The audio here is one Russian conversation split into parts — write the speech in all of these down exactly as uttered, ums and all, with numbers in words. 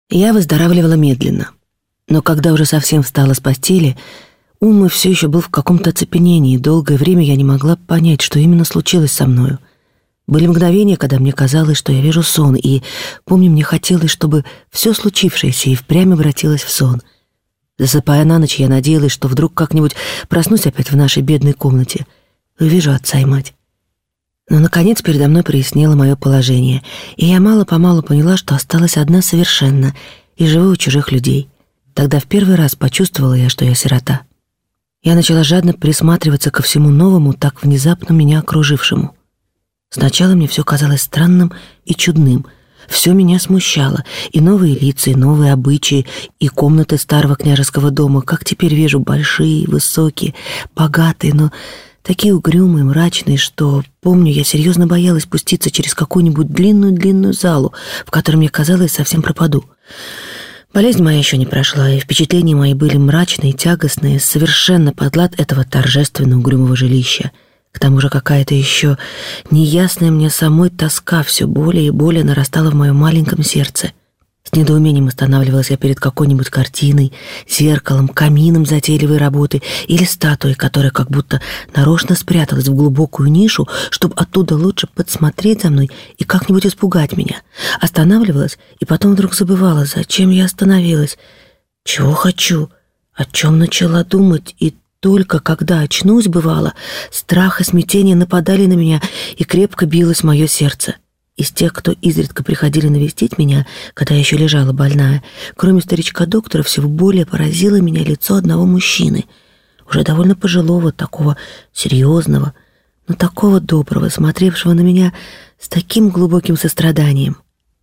Я выздоравливала медленно, но когда уже совсем встала с постели, ум мой все еще был в каком-то оцепенении, и долгое время я не могла понять, что именно случилось со мною. Были мгновения, когда мне казалось, что я вижу сон, и, помню, мне хотелось, чтобы все случившееся и впрямь обратилось в сон. Засыпая на ночь, я надеялась, что вдруг как-нибудь проснусь опять в нашей бедной комнате и увижу отца и мать. Но, наконец, передо мной прояснило мое положение, и я мало-помалу поняла, что осталась одна совершенно и живу у чужих людей. Тогда в первый раз почувствовала я, что я сирота. Я начала жадно присматриваться ко всему новому, так внезапно меня окружившему. Сначала мне все казалось странным и чудным. Все меня смущало, и новые лица, и новые обычаи, и комнаты старого княжеского дома, как теперь вижу, большие, высокие, богатые, но такие угрюмые, мрачные, что, помню, я серьезно боялась спуститься через какую-нибудь длинную-длинную залу, в которой мне казалось, совсем пропаду. Болезнь моя еще не прошла, и впечатления мои были мрачные, тягостные, совершенно под лад этого торжественно угрюмого жилища. К тому же какая-то еще неясная мне самой тоска все более и более нарастала в моем маленьком сердце. С недоумением останавливалась я перед какой-нибудь картиной, зеркалом, камином затейливой работы или статуей, которая как будто нарочно спряталась в глубокую нишу, чтобы оттуда лучше подсмотреть за мной и как-нибудь испугать меня. Останавливалась и потом вдруг забывала, зачем я остановилась, чего хочу, о чем начала думать, и только когда очнусь, бывало, страх и смятение нападали на меня, и крепко билось мое сердце. Из тех, кто изредка приходили навестить меня, когда я еще лежала больная, кроме старичка-доктора, всего более поразило меня лицо одного мужчины, уже довольно пожилого, такого серьезного, но такого доброго, смотревшего на меня с таким глубоким состраданием.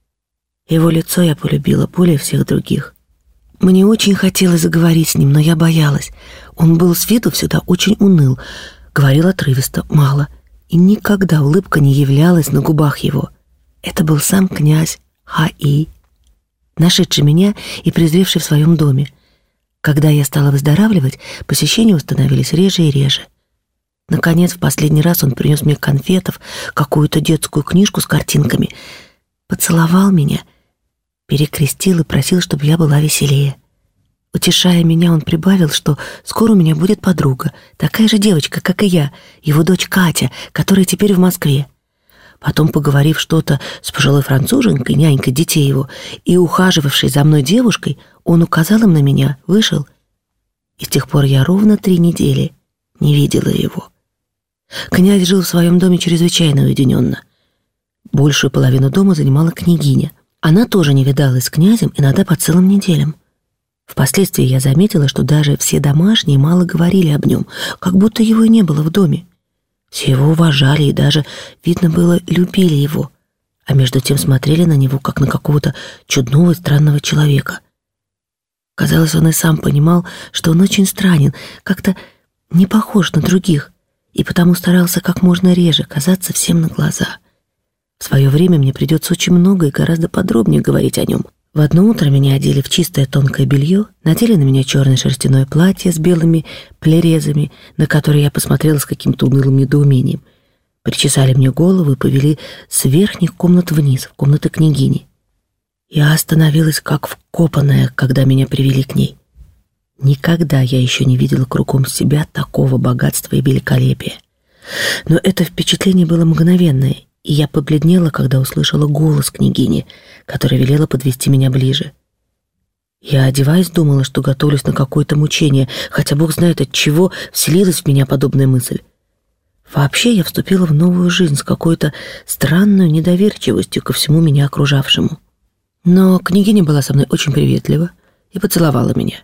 Его лицо я полюбила более всех других. Мне очень хотелось заговорить с ним, но я боялась. Он был с виду всегда очень уныл, говорил отрывисто, мало, и никогда улыбка не являлась на губах его. Это был сам князь Ха-И, нашедший меня и презревший в своем доме. Когда я стала выздоравливать, посещения установились реже и реже. Наконец, в последний раз он принес мне конфетов, какую-то детскую книжку с картинками, поцеловал меня, перекрестил и просил, чтобы я была веселее. Утешая меня, он прибавил, что скоро у меня будет подруга, такая же девочка, как и я, его дочь Катя, которая теперь в Москве. Потом, поговорив что-то с пожилой француженкой, нянькой детей его, и ухаживавшей за мной девушкой, он указал им на меня, вышел. И с тех пор я ровно три недели не видела его. Князь жил в своем доме чрезвычайно уединенно. Большую половину дома занимала княгиня. Она тоже не видалась с князем иногда по целым неделям. Впоследствии я заметила, что даже все домашние мало говорили об нем, как будто его и не было в доме. Все его уважали и даже, видно было, любили его, а между тем смотрели на него, как на какого-то чудного и странного человека. Казалось, он и сам понимал, что он очень странен, как-то не похож на других, и потому старался как можно реже казаться всем на глаза. В свое время мне придется очень много и гораздо подробнее говорить о нем. В одно утро меня одели в чистое тонкое белье, надели на меня черное шерстяное платье с белыми плерезами, на которые я посмотрела с каким-то унылым недоумением. Причесали мне голову и повели с верхних комнат вниз, в комнаты княгини. Я остановилась как вкопанная, когда меня привели к ней. Никогда я еще не видела кругом себя такого богатства и великолепия. Но это впечатление было мгновенное, и я побледнела, когда услышала голос княгини, которая велела подвести меня ближе. Я, одеваясь, думала, что готовлюсь на какое-то мучение, хотя Бог знает, от чего вселилась в меня подобная мысль. Вообще я вступила в новую жизнь с какой-то странной недоверчивостью ко всему меня окружавшему. Но княгиня была со мной очень приветлива и поцеловала меня.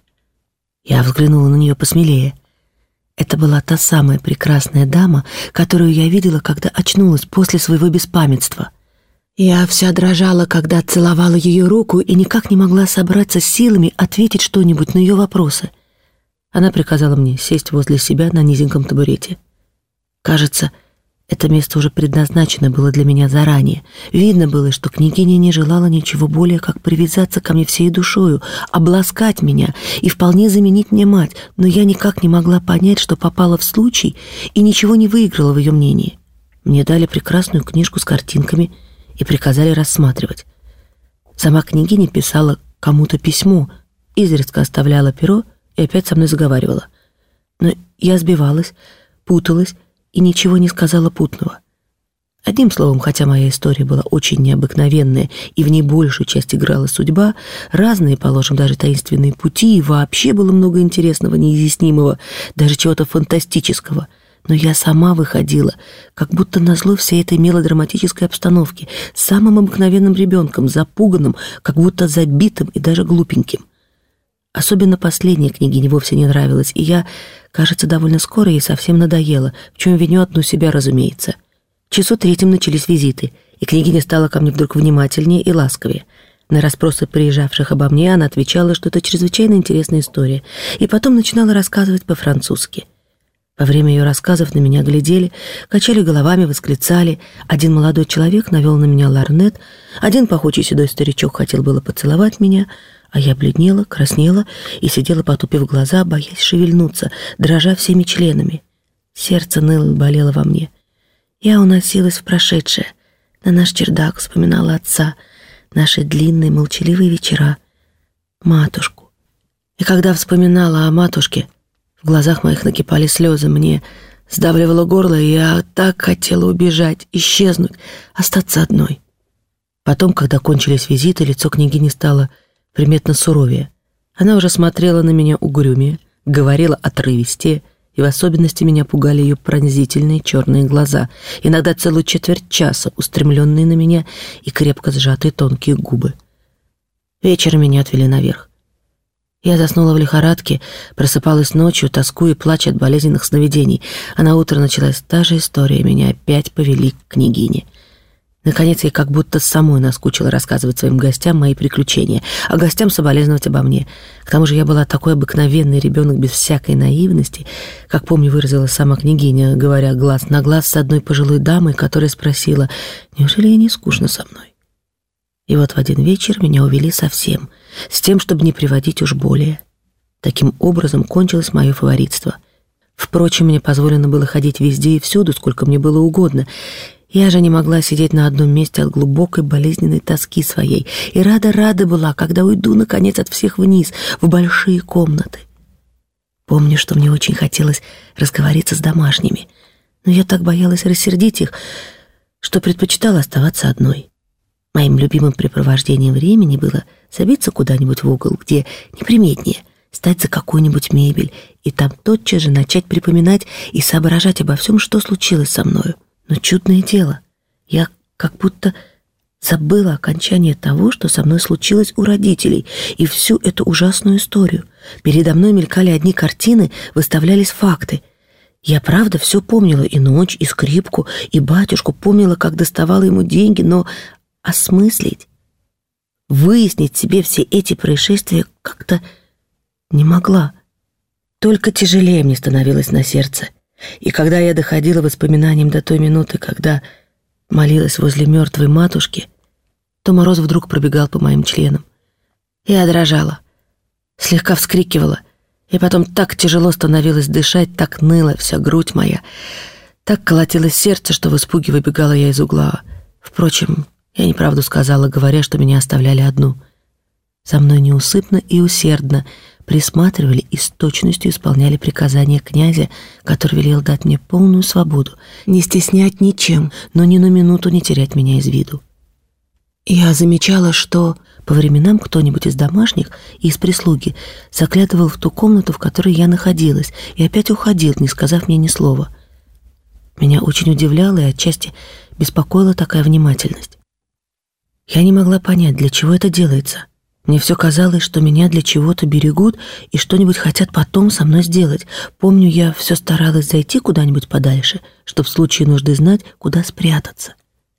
Я взглянула на нее посмелее. Это была та самая прекрасная дама, которую я видела, когда очнулась после своего беспамятства. Я вся дрожала, когда целовала ее руку, и никак не могла собраться с силами ответить что-нибудь на ее вопросы. Она приказала мне сесть возле себя на низеньком табурете. Кажется, это место уже предназначено было для меня заранее. Видно было, что княгиня не желала ничего более, как привязаться ко мне всей душою, обласкать меня и вполне заменить мне мать, но я никак не могла понять, что попала в случай и ничего не выиграла в ее мнении. Мне дали прекрасную книжку с картинками и приказали рассматривать. Сама княгиня писала кому-то письмо, изредка оставляла перо и опять со мной заговаривала. Но я сбивалась, путалась и ничего не сказала путного. Одним словом, хотя моя история была очень необыкновенная и в ней большую часть играла судьба, разные, положим, даже таинственные пути, и вообще было много интересного, неизъяснимого, даже чего-то фантастического. Но я сама выходила, как будто назло всей этой мелодраматической обстановки, с самым обыкновенным ребенком, запуганным, как будто забитым и даже глупеньким. Особенно последняя княгине вовсе не нравилась, и я, кажется, довольно скоро ей совсем надоела, в чем виню одну себя, разумеется. В часу третьем начались визиты, и княгиня стала ко мне вдруг внимательнее и ласковее. На расспросы приезжавших обо мне она отвечала, что это чрезвычайно интересная история, и потом начинала рассказывать по-французски. Во время ее рассказов на меня глядели, качали головами, восклицали. Один молодой человек навел на меня лорнет, один пахучий седой старичок хотел было поцеловать меня, а я бледнела, краснела и сидела, потупив глаза, боясь шевельнуться, дрожа всеми членами. Сердце ныло и болело во мне. Я уносилась в прошедшее, на наш чердак, вспоминала отца, наши длинные молчаливые вечера, матушку. И когда вспоминала о матушке, в глазах моих накипали слезы, мне сдавливало горло, и я так хотела убежать, исчезнуть, остаться одной. Потом, когда кончились визиты, лицо княгини стало приметно суровее. Она уже смотрела на меня угрюмее, говорила отрывистее, и в особенности меня пугали ее пронзительные черные глаза, иногда целую четверть часа устремленные на меня и крепко сжатые тонкие губы. Вечером меня отвели наверх. Я заснула в лихорадке, просыпалась ночью, тоскуя и плача от болезненных сновидений, а на утро началась та же история, меня опять повели к княгине. Наконец, я как будто самой наскучила рассказывать своим гостям мои приключения, а гостям соболезновать обо мне. К тому же я была такой обыкновенный ребенок без всякой наивности, как, помню, выразила сама княгиня, говоря глаз на глаз с одной пожилой дамой, которая спросила, неужели ей не скучно со мной? И вот в один вечер меня увели совсем, с тем, чтобы не приводить уж более. Таким образом кончилось мое фаворитство. Впрочем, мне позволено было ходить везде и всюду, сколько мне было угодно. Я же не могла сидеть на одном месте от глубокой болезненной тоски своей, и рада-рада была, когда уйду, наконец, от всех вниз, в большие комнаты. Помню, что мне очень хотелось разговориться с домашними, но я так боялась рассердить их, что предпочитала оставаться одной. Моим любимым препровождением времени было забиться куда-нибудь в угол, где неприметнее, стать за какую-нибудь мебель, и там тотчас же начать припоминать и соображать обо всем, что случилось со мною. Но чудное дело, я как будто забыла окончание того, что со мной случилось у родителей, и всю эту ужасную историю. Передо мной мелькали одни картины, выставлялись факты. Я, правда, все помнила, и ночь, и скрипку, и батюшку, помнила, как доставала ему деньги, но осмыслить, выяснить себе все эти происшествия как-то не могла. Только тяжелее мне становилось на сердце. И когда я доходила воспоминанием до той минуты, когда молилась возле мертвой матушки, то мороз вдруг пробегал по моим членам. Я дрожала, слегка вскрикивала, и потом так тяжело становилось дышать, так ныла вся грудь моя, так колотилось сердце, что в испуге выбегала я из угла. Впрочем, я неправду сказала, говоря, что меня оставляли одну. За мной неусыпно и усердно присматривали и с точностью исполняли приказания князя, который велел дать мне полную свободу, не стеснять ничем, но ни на минуту не терять меня из виду. Я замечала, что по временам кто-нибудь из домашних и из прислуги заглядывал в ту комнату, в которой я находилась, и опять уходил, не сказав мне ни слова. Меня очень удивляла и отчасти беспокоила такая внимательность. Я не могла понять, для чего это делается. Мне все казалось, что меня для чего-то берегут и что-нибудь хотят потом со мной сделать. Помню, я все старалась зайти куда-нибудь подальше, чтобы в случае нужды знать, куда спрятаться.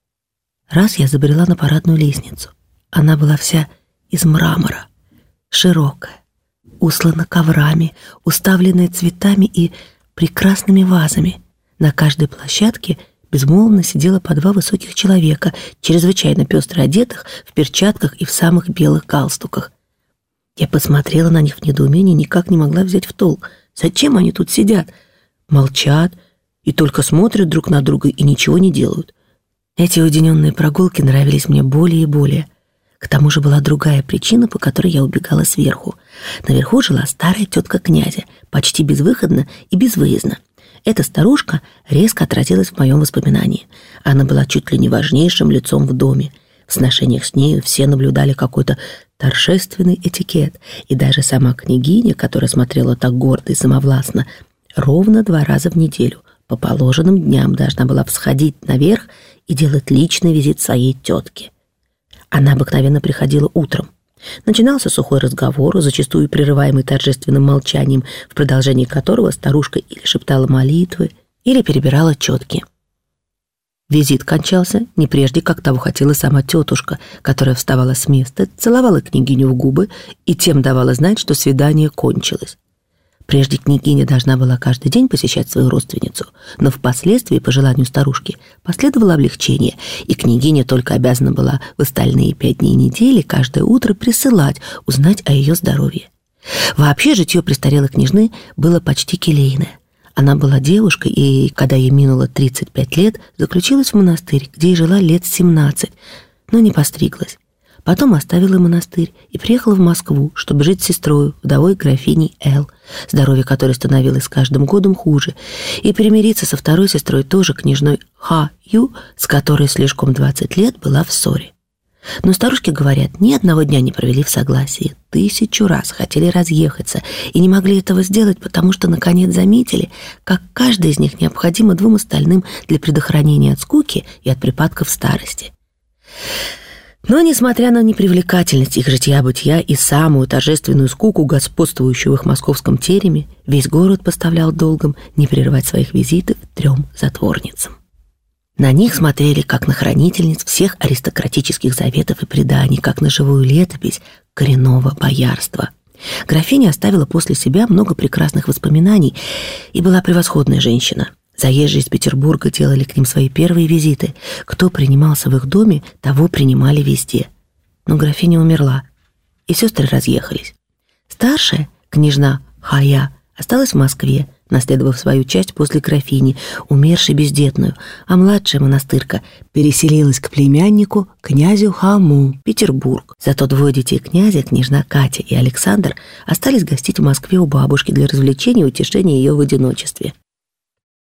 Раз я забрела на парадную лестницу. Она была вся из мрамора, широкая, услана коврами, уставленная цветами и прекрасными вазами. На каждой площадке безмолвно сидело по два высоких человека, чрезвычайно пестро одетых, в перчатках и в самых белых галстуках. Я посмотрела на них в недоумении, никак не могла взять в толк. Зачем они тут сидят? Молчат и только смотрят друг на друга и ничего не делают. Эти уединенные прогулки нравились мне более и более. К тому же была другая причина, по которой я убегала сверху. Наверху жила старая тетка князя, почти безвыходно и безвыездно. Эта старушка резко отразилась в моем воспоминании. Она была чуть ли не важнейшим лицом в доме. В сношениях с нею все наблюдали какой-то торжественный этикет, и даже сама княгиня, которая смотрела так гордо и самовластно, ровно два раза в неделю по положенным дням должна была всходить наверх и делать личный визит своей тетке. Она обыкновенно приходила утром. Начинался сухой разговор, зачастую прерываемый торжественным молчанием, в продолжении которого старушка или шептала молитвы, или перебирала четки. Визит кончался не прежде, как того хотела сама тетушка, которая вставала с места, целовала княгиню в губы и тем давала знать, что свидание кончилось. Прежде княгиня должна была каждый день посещать свою родственницу, но впоследствии, по желанию старушки, последовало облегчение, и княгиня только обязана была в остальные пять дней недели каждое утро присылать, узнать о ее здоровье. Вообще житье престарелой княжны было почти келейное. Она была девушкой, и, когда ей минуло тридцать пять лет, заключилась в монастырь, где и жила лет семнадцать, но не постриглась. Потом оставила монастырь и приехала в Москву, чтобы жить с сестрой, вдовой графиней Л., здоровье которой становилось с каждым годом хуже, и примириться со второй сестрой, тоже княжной Ха Ю, с которой слишком двадцать лет была в ссоре. Но старушки говорят, ни одного дня не провели в согласии, тысячу раз хотели разъехаться и не могли этого сделать, потому что наконец заметили, как каждый из них необходимо двум остальным для предохранения от скуки и от припадков старости. Но, несмотря на непривлекательность их житья-бытия и самую торжественную скуку, господствующую в их московском тереме, весь город поставлял долгом не прерывать своих визитов трем затворницам. На них смотрели как на хранительниц всех аристократических заветов и преданий, как на живую летопись коренного боярства. Графиня оставила после себя много прекрасных воспоминаний и была превосходная женщина. Заезжие из Петербурга делали к ним свои первые визиты. Кто принимался в их доме, того принимали везде. Но графиня умерла, и сестры разъехались. Старшая, княжна Хая, осталась в Москве, наследовав свою часть после графини, умершей бездетную, а младшая монастырка переселилась к племяннику, князю Хаму, в Петербург. Зато двое детей князя, княжна Катя и Александр, остались гостить в Москве у бабушки для развлечения и утешения ее в одиночестве.